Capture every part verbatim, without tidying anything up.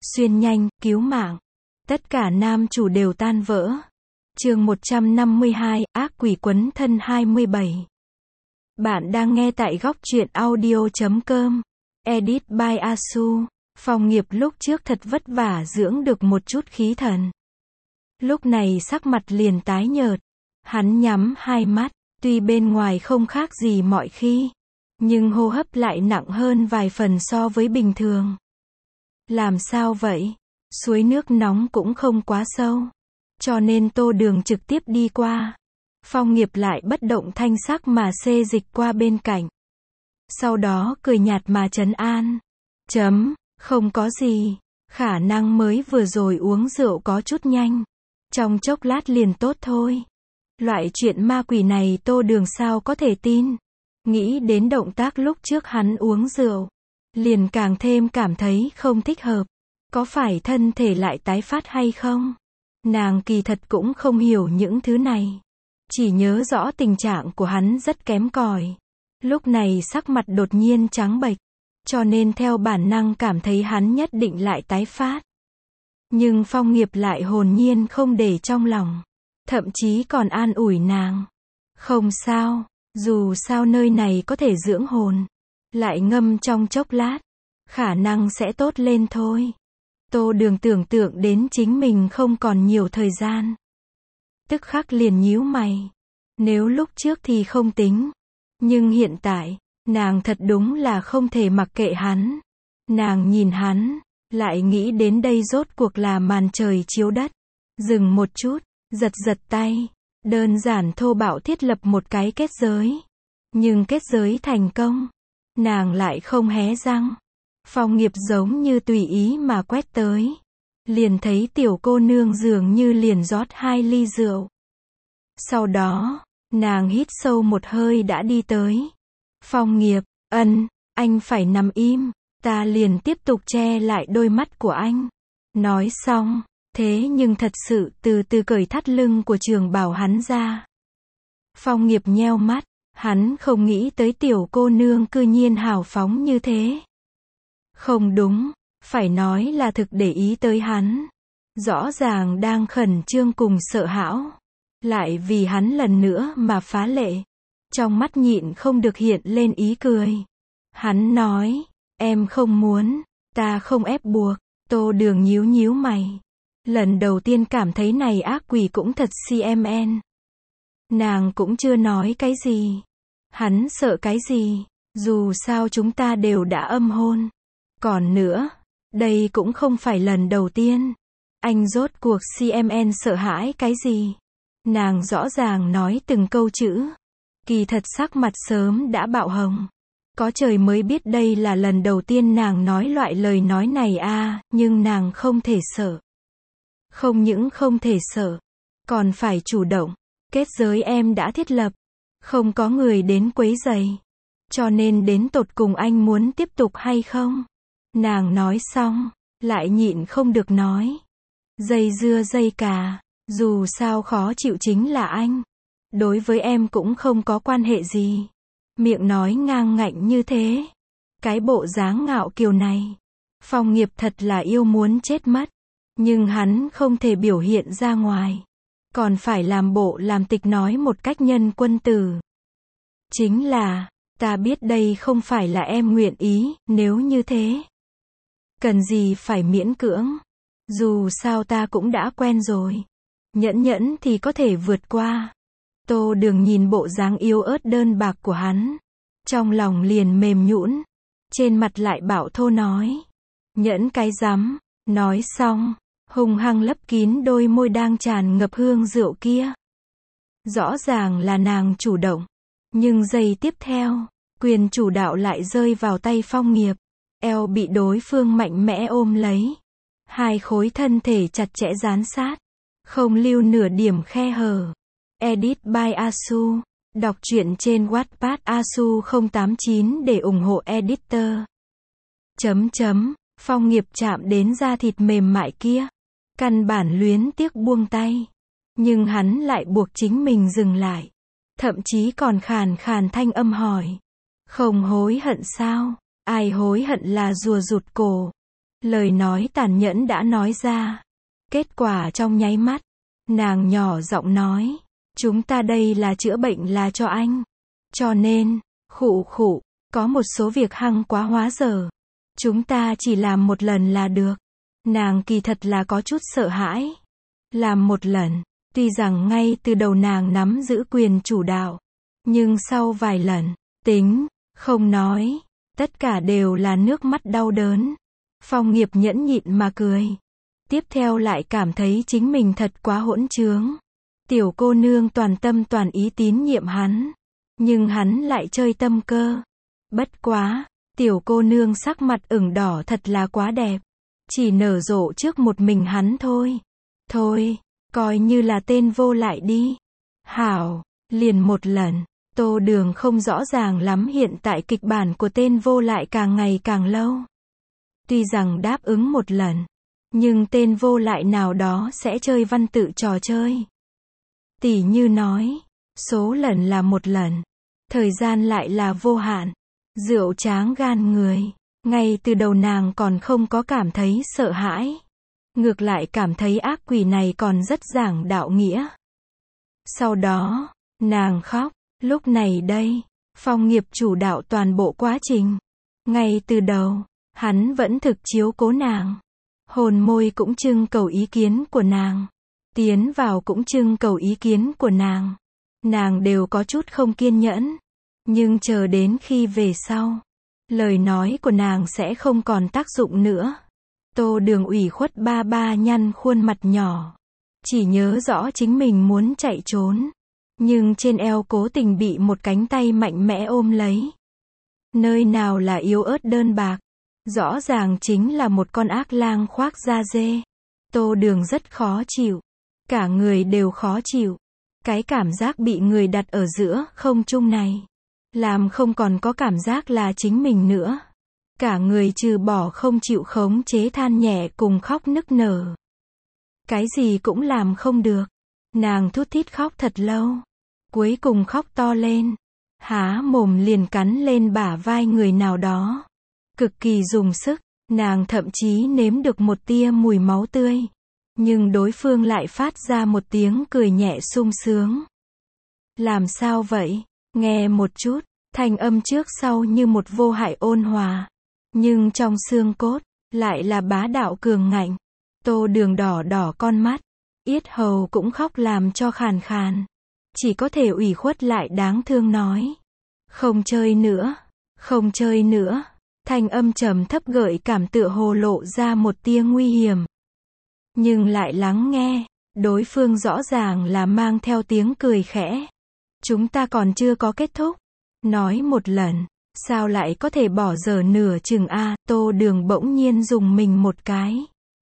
xuyên nhanh, cứu mạng. Tất cả nam chủ đều tan vỡ. Chương một trăm năm mươi hai, ác quỷ quấn thân hai mươi bảy. Bạn đang nghe tại góc truyện audio chấm com. Edit by Asu. Phong Nghiệp lúc trước thật vất vả dưỡng được một chút khí thần. Lúc này sắc mặt liền tái nhợt. Hắn nhắm hai mắt, tuy bên ngoài không khác gì mọi khi, nhưng hô hấp lại nặng hơn vài phần so với bình thường. Làm sao vậy? Suối nước nóng cũng không quá sâu, cho nên Tô Đường trực tiếp đi qua. Phong Nghiệp lại bất động thanh sắc mà xê dịch qua bên cạnh. Sau đó cười nhạt mà trấn an. Chấm, không có gì, khả năng mới vừa rồi uống rượu có chút nhanh. Trong chốc lát liền tốt thôi. Loại chuyện ma quỷ này Tô Đường sao có thể tin. Nghĩ đến động tác lúc trước hắn uống rượu, liền càng thêm cảm thấy không thích hợp. Có phải thân thể lại tái phát hay không? Nàng kỳ thật cũng không hiểu những thứ này. Chỉ nhớ rõ tình trạng của hắn rất kém cỏi. Lúc này sắc mặt đột nhiên trắng bệch, cho nên theo bản năng cảm thấy hắn nhất định lại tái phát. Nhưng Phong Nghiệp lại hồn nhiên không để trong lòng. Thậm chí còn an ủi nàng. Không sao, dù sao nơi này có thể dưỡng hồn. Lại ngâm trong chốc lát, khả năng sẽ tốt lên thôi. Tô Đường tưởng tượng đến chính mình không còn nhiều thời gian. Tức khắc liền nhíu mày. Nếu lúc trước thì không tính. Nhưng hiện tại, nàng thật đúng là không thể mặc kệ hắn. Nàng nhìn hắn, lại nghĩ đến đây rốt cuộc là màn trời chiếu đất. Dừng một chút, giật giật tay. Đơn giản thô bạo thiết lập một cái kết giới. Nhưng kết giới thành công. Nàng lại không hé răng. Phong Nghiệp giống như tùy ý mà quét tới. Liền thấy tiểu cô nương dường như liền rót hai ly rượu. Sau đó, nàng hít sâu một hơi đã đi tới. Phong Nghiệp, ân, anh phải nằm im, ta liền tiếp tục che lại đôi mắt của anh. Nói xong, thế nhưng thật sự từ từ cởi thắt lưng của trường bào hắn ra. Phong Nghiệp nheo mắt, hắn không nghĩ tới tiểu cô nương cư nhiên hào phóng như thế. Không đúng, phải nói là thực để ý tới hắn. Rõ ràng đang khẩn trương cùng sợ hãi, lại vì hắn lần nữa mà phá lệ. Trong mắt nhịn không được hiện lên ý cười. Hắn nói, em không muốn, ta không ép buộc. Tô Đường nhíu nhíu mày. Lần đầu tiên cảm thấy này ác quỷ cũng thật xê em en. Nàng cũng chưa nói cái gì. Hắn sợ cái gì, dù sao chúng ta đều đã âm hôn. Còn nữa, đây cũng không phải lần đầu tiên. Anh rốt cuộc xê em en sợ hãi cái gì? Nàng rõ ràng nói từng câu chữ. Kỳ thật sắc mặt sớm đã bạo hồng. Có trời mới biết đây là lần đầu tiên nàng nói loại lời nói này a, à, nhưng nàng không thể sợ. Không những không thể sợ, còn phải chủ động. Kết giới em đã thiết lập, không có người đến quấy rầy. Cho nên đến tột cùng anh muốn tiếp tục hay không? Nàng nói xong, lại nhịn không được nói. Dây dưa dây cà, dù sao khó chịu chính là anh. Đối với em cũng không có quan hệ gì. Miệng nói ngang ngạnh như thế. Cái bộ dáng ngạo kiều này. Phong Nghiệp thật là yêu muốn chết mất. Nhưng hắn không thể biểu hiện ra ngoài. Còn phải làm bộ làm tịch nói một cách nhân quân tử. Chính là, ta biết đây không phải là em nguyện ý, nếu như thế. Cần gì phải miễn cưỡng. Dù sao ta cũng đã quen rồi. Nhẫn nhẫn thì có thể vượt qua. Tô Đường nhìn bộ dáng yếu ớt đơn bạc của hắn. Trong lòng liền mềm nhũn. Trên mặt lại bảo thô nói. Nhẫn cái rắm. Nói xong, hung hăng lấp kín đôi môi đang tràn ngập hương rượu kia. Rõ ràng là nàng chủ động. Nhưng giây tiếp theo, quyền chủ đạo lại rơi vào tay Phong Nghiệp. Eo bị đối phương mạnh mẽ ôm lấy. Hai khối thân thể chặt chẽ dán sát. Không lưu nửa điểm khe hở. Edit by Asu. Đọc truyện trên Wattpad Asu không tám chín để ủng hộ editor. Chấm chấm. Phong Nghiệp chạm đến da thịt mềm mại kia. Căn bản luyến tiếc buông tay. Nhưng hắn lại buộc chính mình dừng lại. Thậm chí còn khàn khàn thanh âm hỏi. Không hối hận sao? Ai hối hận là rùa rụt cổ. Lời nói tàn nhẫn đã nói ra. Kết quả trong nháy mắt, nàng nhỏ giọng nói, chúng ta đây là chữa bệnh là cho anh. Cho nên, khụ khụ, có một số việc hăng quá hóa dở. Chúng ta chỉ làm một lần là được. Nàng kỳ thật là có chút sợ hãi. Làm một lần, tuy rằng ngay từ đầu nàng nắm giữ quyền chủ đạo. Nhưng sau vài lần, tính, không nói, tất cả đều là nước mắt đau đớn. Phong Nghiệp nhẫn nhịn mà cười. Tiếp theo lại cảm thấy chính mình thật quá hỗn trướng. Tiểu cô nương toàn tâm toàn ý tín nhiệm hắn. Nhưng hắn lại chơi tâm cơ. Bất quá, tiểu cô nương sắc mặt ửng đỏ thật là quá đẹp. Chỉ nở rộ trước một mình hắn thôi. Thôi, coi như là tên vô lại đi. Hảo, liền một lần. Tô Đường không rõ ràng lắm hiện tại kịch bản của tên vô lại càng ngày càng lâu. Tuy rằng đáp ứng một lần, nhưng tên vô lại nào đó sẽ chơi văn tự trò chơi. Tỷ như nói, số lần là một lần, thời gian lại là vô hạn. Rượu tráng gan người, ngay từ đầu nàng còn không có cảm thấy sợ hãi. Ngược lại cảm thấy ác quỷ này còn rất giảng đạo nghĩa. Sau đó, nàng khóc, lúc này đây, Phong Nghiệp chủ đạo toàn bộ quá trình. Ngay từ đầu, hắn vẫn thực chiếu cố nàng. Hôn môi cũng trưng cầu ý kiến của nàng. Tiến vào cũng trưng cầu ý kiến của nàng. Nàng đều có chút không kiên nhẫn. Nhưng chờ đến khi về sau, lời nói của nàng sẽ không còn tác dụng nữa. Tô Đường ủy khuất ba ba nhăn khuôn mặt nhỏ. Chỉ nhớ rõ chính mình muốn chạy trốn. Nhưng trên eo cố tình bị một cánh tay mạnh mẽ ôm lấy. Nơi nào là yếu ớt đơn bạc. Rõ ràng chính là một con ác lang khoác da dê. Tô Đường rất khó chịu. Cả người đều khó chịu. Cái cảm giác bị người đặt ở giữa không trung này. Làm không còn có cảm giác là chính mình nữa. Cả người trừ bỏ không chịu khống chế than nhẹ cùng khóc nức nở. Cái gì cũng làm không được. Nàng thút thít khóc thật lâu. Cuối cùng khóc to lên. Há mồm liền cắn lên bả vai người nào đó. Cực kỳ dùng sức. Nàng thậm chí nếm được một tia mùi máu tươi. Nhưng đối phương lại phát ra một tiếng cười nhẹ sung sướng. Làm sao vậy? Nghe một chút. Thanh âm trước sau như một vô hại ôn hòa. Nhưng trong xương cốt, lại là bá đạo cường ngạnh. Tô Đường đỏ đỏ con mắt. Yết hầu cũng khóc làm cho khàn khàn. Chỉ có thể ủy khuất lại đáng thương nói. Không chơi nữa. Không chơi nữa. Thanh âm trầm thấp gợi cảm tựa hồ lộ ra một tia nguy hiểm. Nhưng lại lắng nghe. Đối phương rõ ràng là mang theo tiếng cười khẽ. Chúng ta còn chưa có kết thúc. Nói một lần. Sao lại có thể bỏ dở nửa chừng a? Tô Đường bỗng nhiên dùng mình một cái.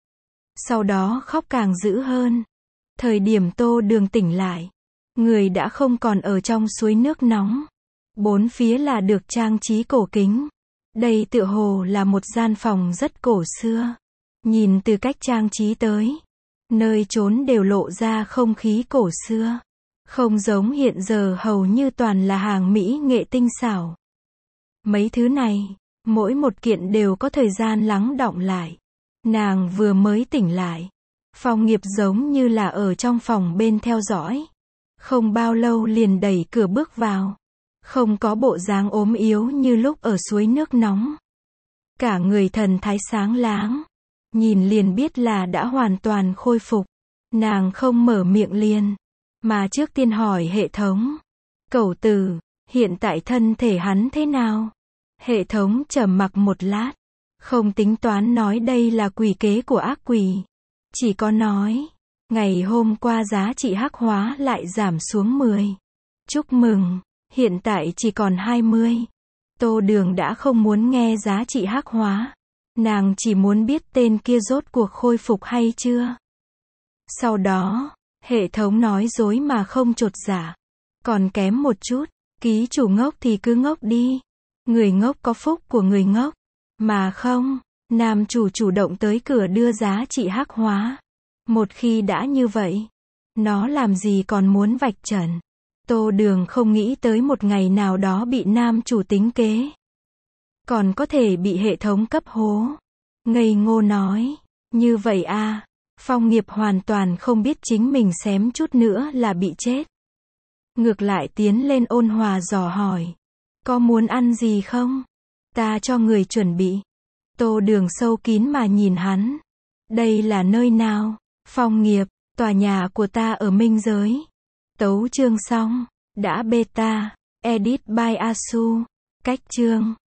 Sau đó khóc càng dữ hơn. Thời điểm Tô Đường tỉnh lại, người đã không còn ở trong suối nước nóng. Bốn phía là được trang trí cổ kính. Đây tựa hồ là một gian phòng rất cổ xưa. Nhìn từ cách trang trí tới, nơi trốn đều lộ ra không khí cổ xưa. Không giống hiện giờ hầu như toàn là hàng mỹ nghệ tinh xảo. Mấy thứ này, mỗi một kiện đều có thời gian lắng đọng lại. Nàng vừa mới tỉnh lại. Phong Nghiệp giống như là ở trong phòng bên theo dõi. Không bao lâu liền đẩy cửa bước vào. Không có bộ dáng ốm yếu như lúc ở suối nước nóng. Cả người thần thái sáng láng. Nhìn liền biết là đã hoàn toàn khôi phục. Nàng không mở miệng liền. Mà trước tiên hỏi hệ thống. Cẩu tử, hiện tại thân thể hắn thế nào? Hệ thống trầm mặc một lát. Không tính toán nói đây là quỷ kế của ác quỷ. Chỉ có nói. Ngày hôm qua giá trị hắc hóa lại giảm xuống mười. Chúc mừng. Hiện tại chỉ còn hai mươi. Tô Đường đã không muốn nghe giá trị hắc hóa. Nàng chỉ muốn biết tên kia rốt cuộc khôi phục hay chưa. Sau đó, hệ thống nói dối mà không chột dạ. Còn kém một chút. Ký chủ ngốc thì cứ ngốc đi. Người ngốc có phúc của người ngốc. Mà không, nam chủ chủ động tới cửa đưa giá trị hắc hóa. Một khi đã như vậy, nó làm gì còn muốn vạch trần. Tô Đường không nghĩ tới một ngày nào đó bị nam chủ tính kế. Còn có thể bị hệ thống cấp hố. Ngây ngô nói. Như vậy a. Phong Nghiệp hoàn toàn không biết chính mình xém chút nữa là bị chết. Ngược lại tiến lên ôn hòa dò hỏi. Có muốn ăn gì không? Ta cho người chuẩn bị. Tô Đường sâu kín mà nhìn hắn. Đây là nơi nào? Phong Nghiệp, tòa nhà của ta ở Minh Giới. Tấu chương xong. Đã beta. Edit by Asu. Cách chương.